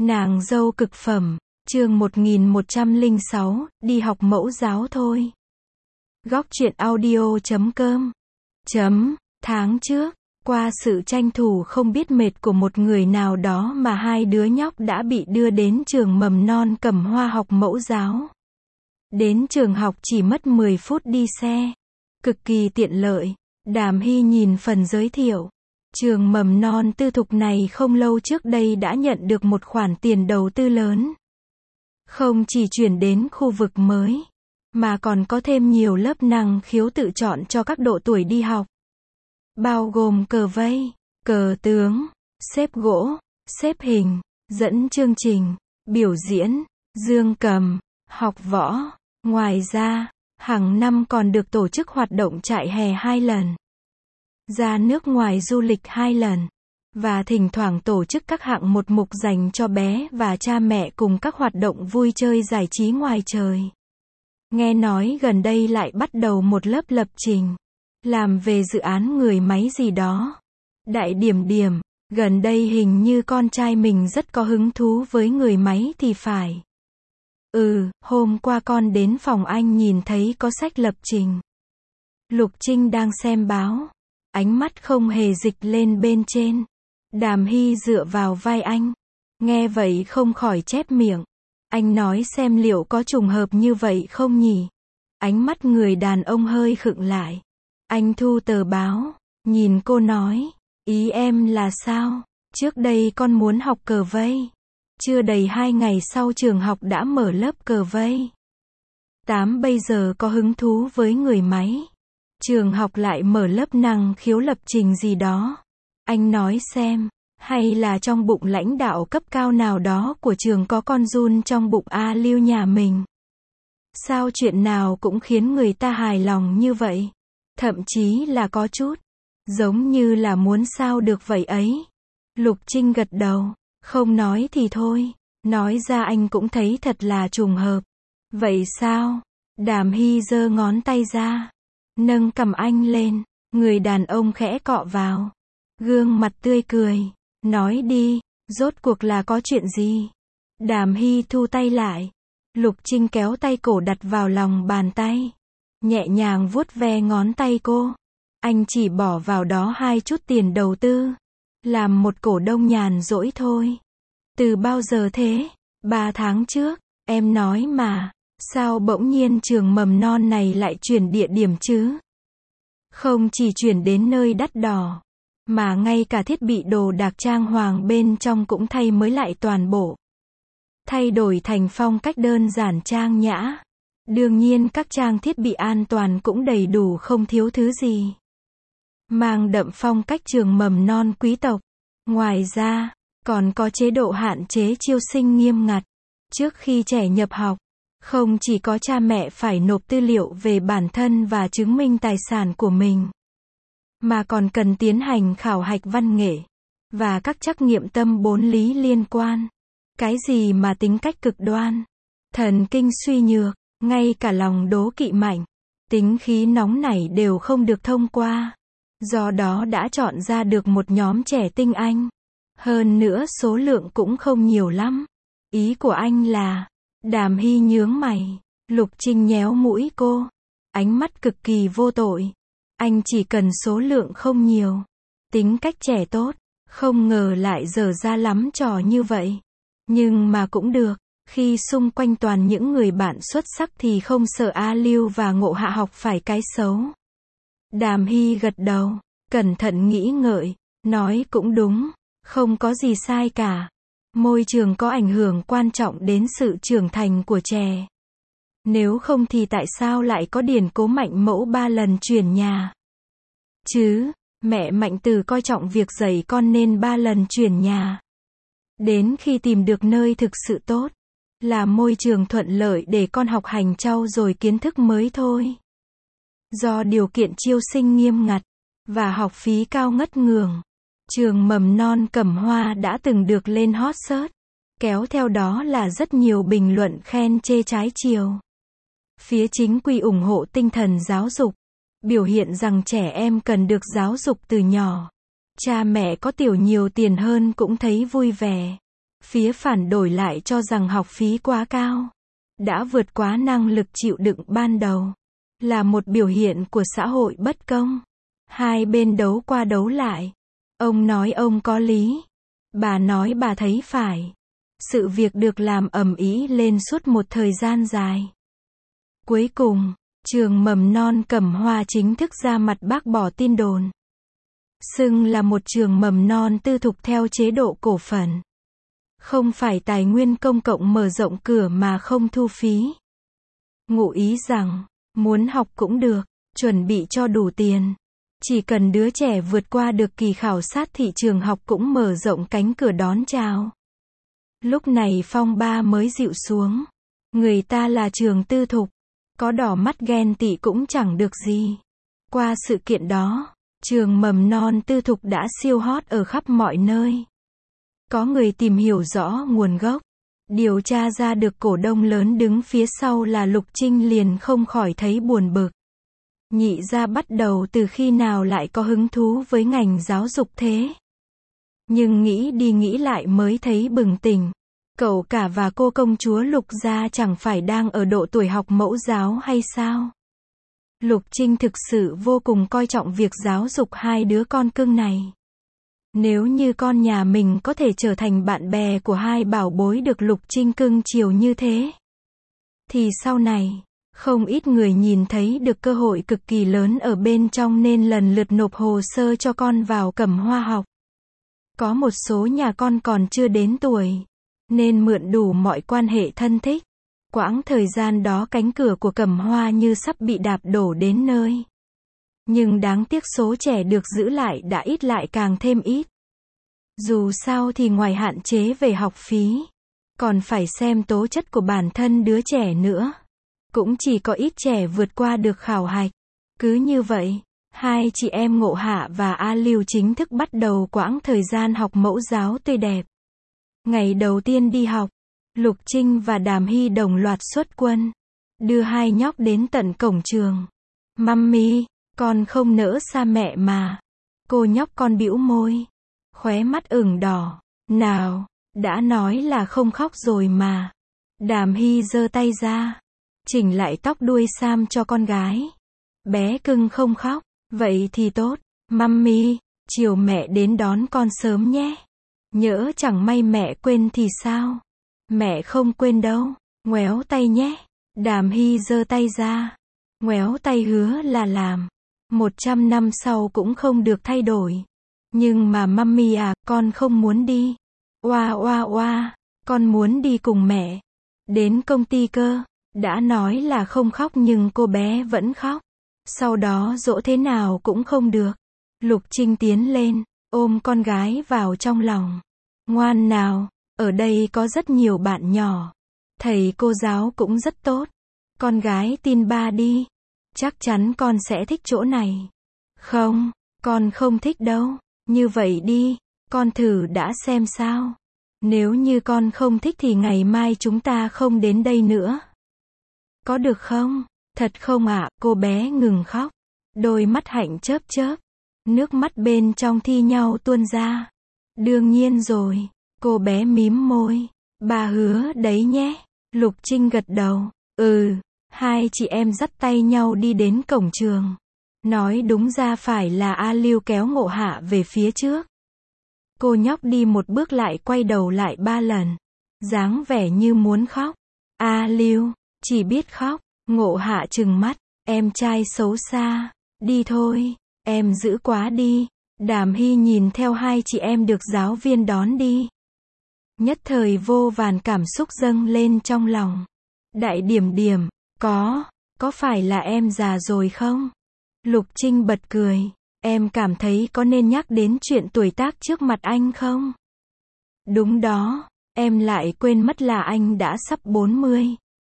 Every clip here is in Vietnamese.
Nàng dâu cực phẩm, chương 1106, đi học mẫu giáo thôi. Góc truyện audio.com. Tháng trước, qua sự tranh thủ không biết mệt của một người nào đó mà hai đứa nhóc đã bị đưa đến trường mầm non Cẩm Hoa học mẫu giáo. Đến trường học chỉ mất 10 phút đi xe. Cực kỳ tiện lợi. Đàm Hy nhìn phần giới thiệu. Trường mầm non tư thục này không lâu trước đây đã nhận được một khoản tiền đầu tư lớn. Không chỉ chuyển đến khu vực mới, mà còn có thêm nhiều lớp năng khiếu tự chọn cho các độ tuổi đi học. Bao gồm cờ vây, cờ tướng, xếp gỗ, xếp hình, dẫn chương trình, biểu diễn, dương cầm, học võ. Ngoài ra, hàng năm còn được tổ chức hoạt động trại hè 2 lần. Ra nước ngoài du lịch 2 lần. Và thỉnh thoảng tổ chức các hạng mục dành cho bé và cha mẹ cùng các hoạt động vui chơi giải trí ngoài trời. Nghe nói gần đây lại bắt đầu một lớp lập trình. Làm về dự án người máy gì đó. Đại điểm, gần đây hình như con trai mình rất có hứng thú với người máy thì phải. Hôm qua con đến phòng anh nhìn thấy có sách lập trình. Lục Trinh đang xem báo. Ánh mắt không hề dịch lên bên trên. Đàm Hy dựa vào vai anh. Nghe vậy không khỏi chép miệng. Anh nói xem liệu có trùng hợp như vậy không nhỉ? Ánh mắt người đàn ông hơi khựng lại. Anh thu tờ báo, nhìn cô nói. Ý em là sao? Trước đây con muốn học cờ vây. Chưa đầy 2 ngày sau trường học đã mở lớp cờ vây. 8 bây giờ có hứng thú với người máy. Trường học lại mở lớp năng khiếu lập trình gì đó. Anh nói xem, hay là trong bụng lãnh đạo cấp cao nào đó của trường có con giun trong bụng A Lưu nhà mình. Sao chuyện nào cũng khiến người ta hài lòng như vậy? Thậm chí là có chút, giống như là muốn sao được vậy ấy. Lục Trinh gật đầu, không nói thì thôi, nói ra anh cũng thấy thật là trùng hợp. Vậy sao? Đàm Hy giơ ngón tay ra, nâng cằm anh lên, người đàn ông khẽ cọ vào. Gương mặt tươi cười, nói đi, rốt cuộc là có chuyện gì? Đàm Hy thu tay lại. Lục Trinh kéo tay cổ đặt vào lòng bàn tay. Nhẹ nhàng vuốt ve ngón tay cô. Anh chỉ bỏ vào đó 2 chút tiền đầu tư. Làm một cổ đông nhàn rỗi thôi. Từ bao giờ thế? 3 tháng trước, em nói mà. Sao bỗng nhiên trường mầm non này lại chuyển địa điểm chứ? Không chỉ chuyển đến nơi đắt đỏ, mà ngay cả thiết bị đồ đạc trang hoàng bên trong cũng thay mới lại toàn bộ. Thay đổi thành phong cách đơn giản trang nhã. Đương nhiên các trang thiết bị an toàn cũng đầy đủ không thiếu thứ gì. Mang đậm phong cách trường mầm non quý tộc. Ngoài ra, còn có chế độ hạn chế chiêu sinh nghiêm ngặt. Trước khi trẻ nhập học, không chỉ có cha mẹ phải nộp tư liệu về bản thân và chứng minh tài sản của mình, mà còn cần tiến hành khảo hạch văn nghệ, và các trắc nghiệm tâm 4 lý liên quan. Cái gì mà tính cách cực đoan, thần kinh suy nhược, ngay cả lòng đố kỵ mạnh, tính khí nóng nảy đều không được thông qua. Do đó đã chọn ra được một nhóm trẻ tinh anh. Hơn nữa số lượng cũng không nhiều lắm. Ý của anh là... Đàm Hy nhướng mày. Lục Trinh nhéo mũi cô. Ánh mắt cực kỳ vô tội. Anh chỉ cần số lượng không nhiều. Tính cách trẻ tốt. Không ngờ lại dở ra lắm trò như vậy. Nhưng mà cũng được. Khi xung quanh toàn những người bạn xuất sắc thì không sợ A Lưu và Ngộ Hạ học phải cái xấu. Đàm Hy gật đầu. Cẩn thận nghĩ ngợi. Nói cũng đúng. Không có gì sai cả. Môi trường có ảnh hưởng quan trọng đến sự trưởng thành của trẻ. Nếu không thì tại sao lại có điển cố Mạnh Mẫu 3 lần chuyển nhà? Chứ, mẹ Mạnh Từ coi trọng việc dạy con nên 3 lần chuyển nhà. Đến khi tìm được nơi thực sự tốt, là môi trường thuận lợi để con học hành trau dồi kiến thức mới thôi. Do điều kiện chiêu sinh nghiêm ngặt, và học phí cao ngất ngường, trường mầm non Cẩm Hoa đã từng được lên hot search, kéo theo đó là rất nhiều bình luận khen chê trái chiều. Phía chính quy ủng hộ tinh thần giáo dục, biểu hiện rằng trẻ em cần được giáo dục từ nhỏ. Cha mẹ có tiểu nhiều tiền hơn cũng thấy vui vẻ. Phía phản đổi lại cho rằng học phí quá cao, đã vượt quá năng lực chịu đựng ban đầu, là một biểu hiện của xã hội bất công. Hai bên đấu qua đấu lại. Ông nói ông có lý, bà nói bà thấy phải. Sự việc được làm ầm ĩ lên suốt một thời gian dài. Cuối cùng, trường mầm non Cẩm Hoa chính thức ra mặt bác bỏ tin đồn, xưng là một trường mầm non tư thục theo chế độ cổ phần. Không phải tài nguyên công cộng mở rộng cửa mà không thu phí. Ngụ ý rằng, muốn học cũng được, chuẩn bị cho đủ tiền. Chỉ cần đứa trẻ vượt qua được kỳ khảo sát thị trường học cũng mở rộng cánh cửa đón chào. Lúc này phong ba mới dịu xuống. Người ta là trường tư thục, có đỏ mắt ghen tị cũng chẳng được gì. Qua sự kiện đó, trường mầm non tư thục đã siêu hot ở khắp mọi nơi. Có người tìm hiểu rõ nguồn gốc, điều tra ra được cổ đông lớn đứng phía sau là Lục Trinh liền không khỏi thấy buồn bực. Nhị gia bắt đầu từ khi nào lại có hứng thú với ngành giáo dục thế? Nhưng nghĩ đi nghĩ lại mới thấy bừng tỉnh. Cậu cả và cô công chúa Lục gia chẳng phải đang ở độ tuổi học mẫu giáo hay sao? Lục Trinh thực sự vô cùng coi trọng việc giáo dục hai đứa con cưng này. Nếu như con nhà mình có thể trở thành bạn bè của hai bảo bối được Lục Trinh cưng chiều như thế, thì sau này, không ít người nhìn thấy được cơ hội cực kỳ lớn ở bên trong nên lần lượt nộp hồ sơ cho con vào Cẩm Hoa học. Có một số nhà con còn chưa đến tuổi, nên mượn đủ mọi quan hệ thân thích. Quãng thời gian đó cánh cửa của Cẩm Hoa như sắp bị đạp đổ đến nơi. Nhưng đáng tiếc số trẻ được giữ lại đã ít lại càng thêm ít. Dù sao thì ngoài hạn chế về học phí, còn phải xem tố chất của bản thân đứa trẻ nữa. Cũng chỉ có ít trẻ vượt qua được khảo hạch. Cứ như vậy, hai chị em Ngộ Hạ và A Lưu chính thức bắt đầu quãng thời gian học mẫu giáo tươi đẹp. Ngày đầu tiên đi học, Lục Trinh và Đàm Hy đồng loạt xuất quân, đưa hai nhóc đến tận cổng trường. Mummy, con không nỡ xa mẹ mà. Cô nhóc con bĩu môi, khóe mắt ửng đỏ. Nào, đã nói là không khóc rồi mà. Đàm Hy giơ tay ra, chỉnh lại tóc đuôi sam cho con gái. Bé cưng không khóc, vậy thì tốt. Mummy, chiều mẹ đến đón con sớm nhé. Nhỡ chẳng may mẹ quên thì sao? Mẹ không quên đâu, ngoéo tay nhé. Đàm Hy giơ tay ra, ngoéo tay hứa là làm. 100 năm sau cũng không được thay đổi. Nhưng mà mummy à, con không muốn đi. Oa oa oa, con muốn đi cùng mẹ. Đến công ty cơ. Đã nói là không khóc nhưng cô bé vẫn khóc. Sau đó dỗ thế nào cũng không được. Lục Trinh tiến lên, ôm con gái vào trong lòng. Ngoan nào, ở đây có rất nhiều bạn nhỏ. Thầy cô giáo cũng rất tốt. Con gái tin ba đi. Chắc chắn con sẽ thích chỗ này. Không, con không thích đâu. Như vậy đi, con thử đã xem sao. Nếu như con không thích thì ngày mai chúng ta không đến đây nữa. Có được không? Thật không ạ? Cô bé ngừng khóc. Đôi mắt hạnh chớp chớp. Nước mắt bên trong thi nhau tuôn ra. Đương nhiên rồi. Cô bé mím môi. Bà hứa đấy nhé. Lục Trinh gật đầu. Ừ. Hai chị em dắt tay nhau đi đến cổng trường. Nói đúng ra phải là A Lưu kéo Ngộ Hạ về phía trước. Cô nhóc đi một bước lại quay đầu lại 3 lần. Dáng vẻ như muốn khóc. A Lưu, chỉ biết khóc. Ngộ Hạ trừng mắt. Em trai xấu xa. Đi thôi. Em dữ quá đi. Đàm Hy nhìn theo hai chị em được giáo viên đón đi. Nhất thời vô vàn cảm xúc dâng lên trong lòng. Đại Điểm Điểm, có phải là em già rồi không? Lục Trinh bật cười. Em cảm thấy có nên nhắc đến chuyện tuổi tác trước mặt anh không? Đúng đó, em lại quên mất là anh đã sắp 40.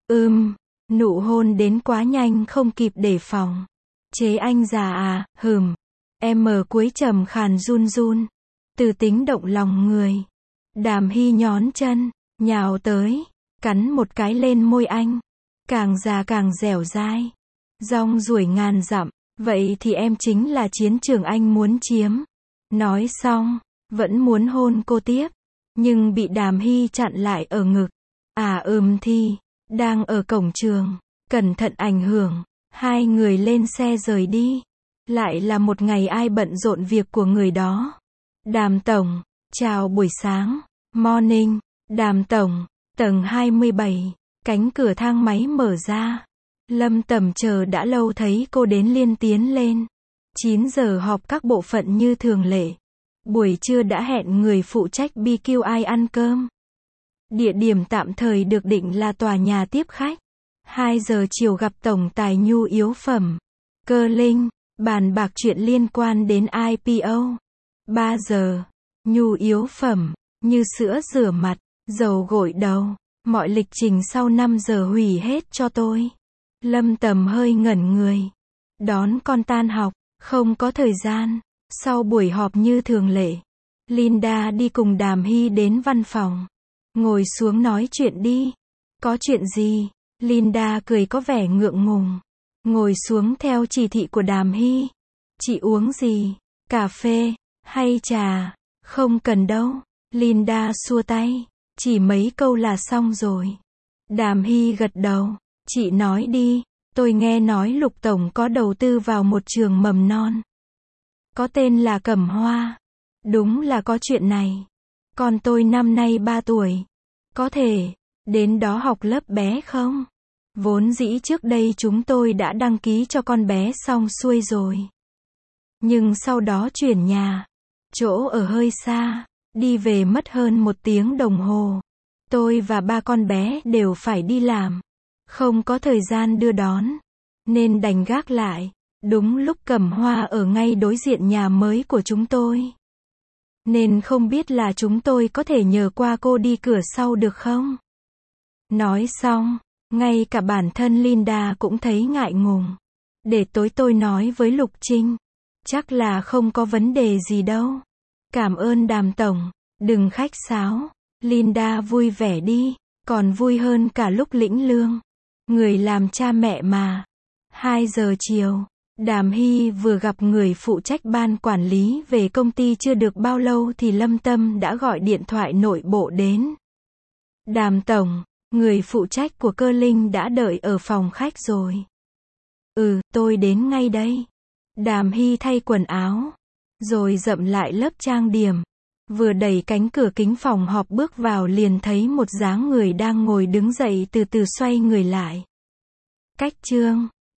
Nụ hôn đến quá nhanh không kịp đề phòng. Chế anh già à, Em mở cuối trầm khàn run run. Từ tính động lòng người. Đàm Hy nhón chân, nhào tới, cắn một cái lên môi anh. Càng già càng dẻo dai. Rong ruổi ngàn dặm. Vậy thì em chính là chiến trường anh muốn chiếm. Nói xong, vẫn muốn hôn cô tiếp. nhưng bị Đàm Hy chặn lại ở ngực. Thi, đang ở cổng trường, cẩn thận ảnh hưởng. Hai người lên xe rời đi. Lại là một ngày ai bận rộn việc của người đó. Đàm tổng, chào buổi sáng. Morning, Đàm tổng, tầng 27, cánh cửa thang máy mở ra. Lâm Tầm chờ đã lâu thấy cô đến liền tiến lên. 9 giờ họp các bộ phận như thường lệ. Buổi trưa đã hẹn người phụ trách BQI ăn cơm. Địa điểm tạm thời được định là tòa nhà tiếp khách. 2 giờ chiều gặp tổng tài nhu yếu phẩm. Cơ Linh, bàn bạc chuyện liên quan đến IPO. 3 giờ, nhu yếu phẩm, như sữa rửa mặt, dầu gội đầu. Mọi lịch trình sau 5 giờ hủy hết cho tôi. Lâm Tầm hơi ngẩn người. Đón con tan học, không có thời gian. Sau buổi họp như thường lệ, Linda đi cùng Đàm Hy đến văn phòng. Ngồi xuống nói chuyện đi. Có chuyện gì? Linda cười có vẻ ngượng ngùng. Ngồi xuống theo chỉ thị của Đàm Hy. Chị uống gì? Cà phê, hay trà? Không cần đâu. Linda xua tay. Chỉ mấy câu là xong rồi. Đàm Hy gật đầu. Chị nói đi. Tôi nghe nói Lục Tổng có đầu tư vào một trường mầm non. Có tên là Cẩm Hoa. Đúng là có chuyện này. Con tôi năm nay 3 tuổi. Có thể đến đó học lớp bé không? Vốn dĩ trước đây chúng tôi đã đăng ký cho con bé xong xuôi rồi. Nhưng sau đó chuyển nhà. Chỗ ở hơi xa. Đi về mất hơn 1 tiếng đồng hồ. Tôi và 3 con bé đều phải đi làm. Không có thời gian đưa đón. Nên đành gác lại. Đúng lúc Cẩm Hoa ở ngay đối diện nhà mới của chúng tôi. Nên không biết là chúng tôi có thể nhờ qua cô đi cửa sau được không? Nói xong, ngay cả bản thân Linda cũng thấy ngại ngùng. Để tối tôi nói với Lục Trinh. Chắc là không có vấn đề gì đâu. Cảm ơn Đàm tổng, đừng khách sáo. Linda vui vẻ đi, còn vui hơn cả lúc lĩnh lương. Người làm cha mẹ mà. 2 giờ chiều, Đàm Hy vừa gặp người phụ trách ban quản lý về công ty chưa được bao lâu thì Lâm Tâm đã gọi điện thoại nội bộ đến. Đàm tổng, người phụ trách của Cơ Linh đã đợi ở phòng khách rồi. Tôi đến ngay đây. Đàm Hy thay quần áo, rồi dậm lại lớp trang điểm. Vừa đẩy cánh cửa kính phòng họp bước vào liền thấy một dáng người đang ngồi đứng dậy từ từ xoay người lại. Cách chương